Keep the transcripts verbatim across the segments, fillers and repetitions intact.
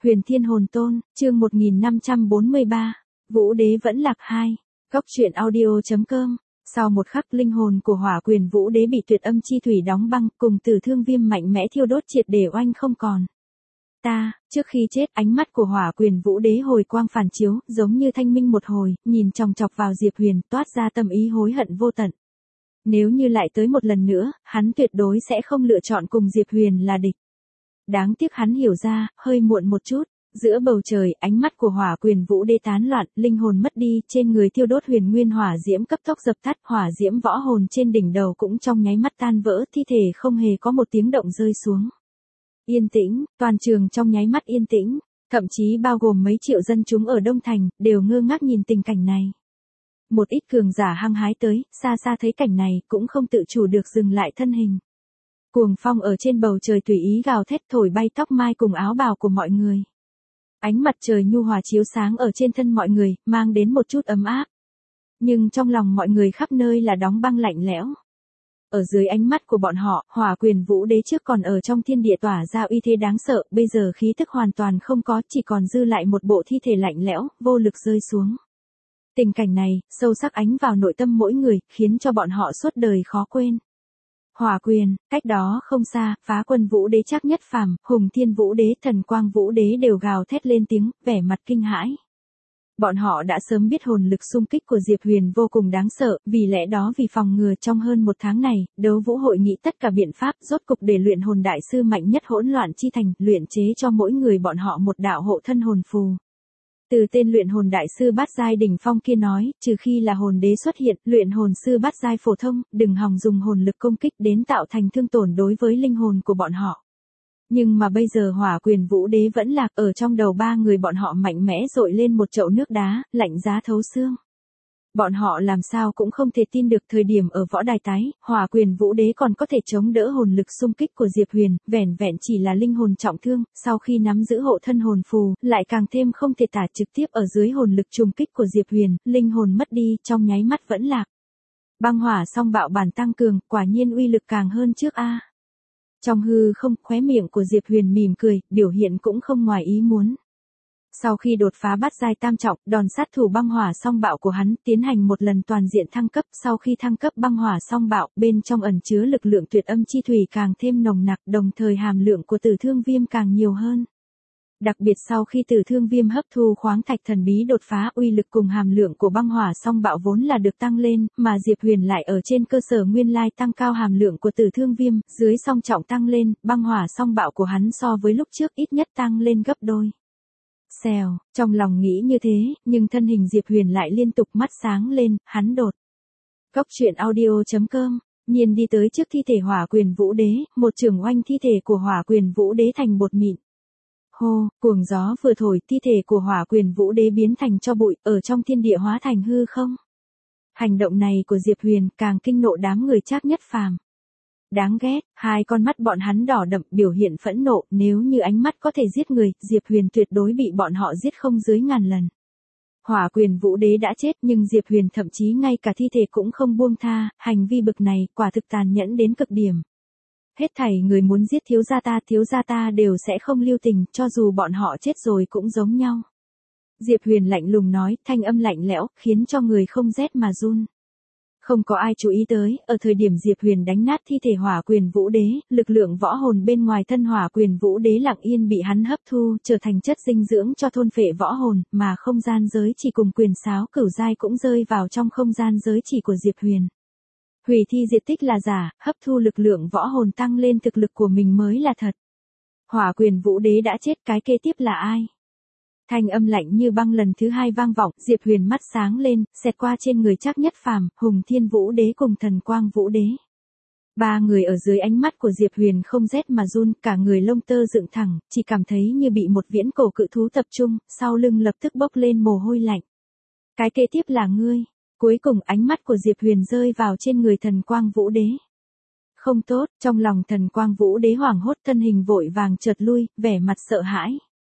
Huyền Thiên Hồn Tôn, chương một nghìn năm trăm bốn mươi ba, Vũ Đế vẫn lạc hai. Góc truyện audio chấm com. Sau một khắc, linh hồn của Hỏa Quyền Vũ Đế bị tuyệt âm chi thủy đóng băng, cùng Tử Thương Viêm mạnh mẽ thiêu đốt triệt để oanh không còn. Ta, trước khi chết, ánh mắt của Hỏa Quyền Vũ Đế hồi quang phản chiếu, giống như thanh minh một hồi, nhìn chòng chọc vào Diệp Huyền, toát ra tâm ý hối hận vô tận. Nếu như lại tới một lần nữa, hắn tuyệt đối sẽ không lựa chọn cùng Diệp Huyền là địch. Đáng tiếc hắn hiểu ra, hơi muộn một chút. Giữa bầu trời, ánh mắt của Hỏa Quyền Vũ Đế tán loạn, linh hồn mất đi, trên người thiêu đốt huyền nguyên hỏa diễm cấp tốc dập tắt, hỏa diễm võ hồn trên đỉnh đầu cũng trong nháy mắt tan vỡ, thi thể không hề có một tiếng động rơi xuống. Yên tĩnh, toàn trường trong nháy mắt yên tĩnh, thậm chí bao gồm mấy triệu dân chúng ở Đông Thành, đều ngơ ngác nhìn tình cảnh này. Một ít cường giả hăng hái tới, xa xa thấy cảnh này, cũng không tự chủ được dừng lại thân hình. Cuồng phong ở trên bầu trời tùy ý gào thét thổi bay tóc mai cùng áo bào của mọi người. Ánh mặt trời nhu hòa chiếu sáng ở trên thân mọi người, mang đến một chút ấm áp. Nhưng trong lòng mọi người khắp nơi là đóng băng lạnh lẽo. Ở dưới ánh mắt của bọn họ, Hỏa Quyền Vũ Đế trước còn ở trong thiên địa tỏa ra uy thế đáng sợ, bây giờ khí tức hoàn toàn không có, chỉ còn dư lại một bộ thi thể lạnh lẽo, vô lực rơi xuống. Tình cảnh này, sâu sắc ánh vào nội tâm mỗi người, khiến cho bọn họ suốt đời khó quên. Hỏa Quyền, cách đó không xa, Phá Quân Vũ Đế Trác Nhất Phàm, Hùng Thiên Vũ Đế, Thần Quang Vũ Đế đều gào thét lên tiếng, vẻ mặt kinh hãi. Bọn họ đã sớm biết hồn lực xung kích của Diệp Huyền vô cùng đáng sợ, vì lẽ đó vì phòng ngừa trong hơn một tháng này, đấu vũ hội nghị tất cả biện pháp, rốt cục để luyện hồn đại sư mạnh nhất hỗn loạn chi thành, luyện chế cho mỗi người bọn họ một đạo hộ thân hồn phù. Từ tên luyện hồn đại sư bát giai đỉnh phong kia nói, trừ khi là hồn đế xuất hiện, luyện hồn sư bát giai phổ thông, đừng hòng dùng hồn lực công kích đến tạo thành thương tổn đối với linh hồn của bọn họ. Nhưng mà bây giờ Hỏa Quyền Vũ Đế vẫn lạc, ở trong đầu ba người bọn họ mạnh mẽ dội lên một chậu nước đá, lạnh giá thấu xương. Bọn họ làm sao cũng không thể tin được thời điểm ở võ đài tái, Hỏa Quyền Vũ Đế còn có thể chống đỡ hồn lực xung kích của Diệp Huyền, vẻn vẹn chỉ là linh hồn trọng thương, sau khi nắm giữ hộ thân hồn phù, lại càng thêm không thể tả, trực tiếp ở dưới hồn lực trùng kích của Diệp Huyền, linh hồn mất đi, trong nháy mắt vẫn lạc. Băng hỏa song bạo bản tăng cường, quả nhiên uy lực càng hơn trước a. Trong hư không, khóe miệng của Diệp Huyền mỉm cười, biểu hiện cũng không ngoài ý muốn. Sau khi đột phá bát giai tam trọng, đòn sát thủ băng hỏa song bạo của hắn tiến hành một lần toàn diện thăng cấp, sau khi thăng cấp băng hỏa song bạo, bên trong ẩn chứa lực lượng tuyệt âm chi thủy càng thêm nồng nặc, đồng thời hàm lượng của Tử Thương Viêm càng nhiều hơn. Đặc biệt sau khi Tử Thương Viêm hấp thu khoáng thạch thần bí đột phá, uy lực cùng hàm lượng của băng hỏa song bạo vốn là được tăng lên, mà Diệp Huyền lại ở trên cơ sở nguyên lai tăng cao hàm lượng của Tử Thương Viêm, dưới song trọng tăng lên, băng hỏa song bạo của hắn so với lúc trước ít nhất tăng lên gấp đôi. Xèo, trong lòng nghĩ như thế, nhưng thân hình Diệp Huyền lại liên tục mắt sáng lên, hắn đột. Góc truyện audio chấm com, nhiên đi tới trước thi thể Hỏa Quyền Vũ Đế, một trường oanh thi thể của Hỏa Quyền Vũ Đế thành bột mịn. Hô, cuồng gió vừa thổi, thi thể của Hỏa Quyền Vũ Đế biến thành tro bụi, ở trong thiên địa hóa thành hư không. Hành động này của Diệp Huyền càng kinh nộ đám người Trác Nhất Phàm. Đáng ghét, hai con mắt bọn hắn đỏ đậm, biểu hiện phẫn nộ, nếu như ánh mắt có thể giết người, Diệp Huyền tuyệt đối bị bọn họ giết không dưới ngàn lần. Hỏa Quyền Vũ Đế đã chết, nhưng Diệp Huyền thậm chí ngay cả thi thể cũng không buông tha, hành vi bực này quả thực tàn nhẫn đến cực điểm. Hết thảy người muốn giết thiếu gia ta, thiếu gia ta đều sẽ không lưu tình, cho dù bọn họ chết rồi cũng giống nhau. Diệp Huyền lạnh lùng nói, thanh âm lạnh lẽo, khiến cho người không rét mà run. Không có ai chú ý tới, ở thời điểm Diệp Huyền đánh nát thi thể Hỏa Quyền Vũ Đế, lực lượng võ hồn bên ngoài thân Hỏa Quyền Vũ Đế lặng yên bị hắn hấp thu, trở thành chất dinh dưỡng cho thôn phệ võ hồn, mà không gian giới chỉ cùng quyền sáo cửu giai cũng rơi vào trong không gian giới chỉ của Diệp Huyền. Hủy thi diệt tích là giả, hấp thu lực lượng võ hồn tăng lên thực lực của mình mới là thật. Hỏa Quyền Vũ Đế đã chết, cái kế tiếp là ai? Thanh âm lạnh như băng lần thứ hai vang vọng, Diệp Huyền mắt sáng lên, xẹt qua trên người Trác Nhất Phàm, Hùng Thiên Vũ Đế cùng Thần Quang Vũ Đế. Ba người ở dưới ánh mắt của Diệp Huyền không rét mà run, cả người lông tơ dựng thẳng, chỉ cảm thấy như bị một viễn cổ cự thú tập trung, sau lưng lập tức bốc lên mồ hôi lạnh. Cái kế tiếp là ngươi. Cuối cùng ánh mắt của Diệp Huyền rơi vào trên người Thần Quang Vũ Đế. Không tốt, trong lòng Thần Quang Vũ Đế hoảng hốt, thân hình vội vàng chợt lui, vẻ mặt sợ hãi.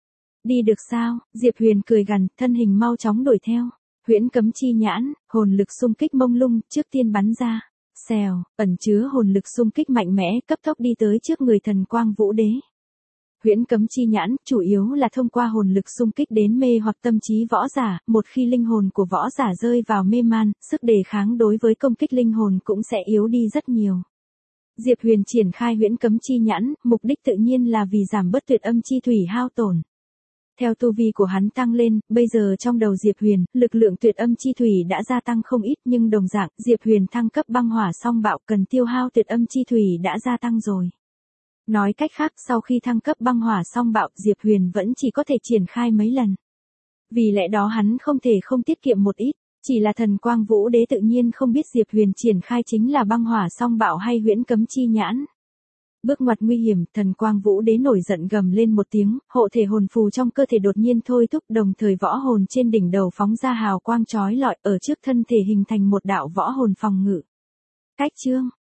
Đi được sao? Diệp Huyền cười gằn, thân hình mau chóng đuổi theo. Huyễn cấm chi nhãn, hồn lực xung kích mông lung, trước tiên bắn ra. Xèo, ẩn chứa hồn lực xung kích mạnh mẽ, cấp tốc đi tới trước người Thần Quang Vũ Đế. Huyễn cấm chi nhãn, chủ yếu là thông qua hồn lực xung kích đến mê hoặc tâm trí võ giả, một khi linh hồn của võ giả rơi vào mê man, sức đề kháng đối với công kích linh hồn cũng sẽ yếu đi rất nhiều. Diệp Huyền triển khai huyễn cấm chi nhãn, mục đích tự nhiên là vì giảm bớt tuyệt âm chi thủy hao tổn. Theo tu vi của hắn tăng lên, bây giờ trong đầu Diệp Huyền, lực lượng tuyệt âm chi thủy đã gia tăng không ít nhưng đồng dạng, Diệp Huyền thăng cấp băng hỏa song bạo cần tiêu hao tuyệt âm chi thủy đã gia tăng rồi. Nói cách khác, sau khi thăng cấp băng hỏa song bạo, Diệp Huyền vẫn chỉ có thể triển khai mấy lần. Vì lẽ đó hắn không thể không tiết kiệm một ít, chỉ là Thần Quang Vũ Đế tự nhiên không biết Diệp Huyền triển khai chính là băng hỏa song bạo hay huyễn cấm chi nhãn. Bước ngoặt nguy hiểm, Thần Quang Vũ Đế nổi giận gầm lên một tiếng, hộ thể hồn phù trong cơ thể đột nhiên thôi thúc, đồng thời võ hồn trên đỉnh đầu phóng ra hào quang chói lọi, ở trước thân thể hình thành một đạo võ hồn phòng ngự. Cách chương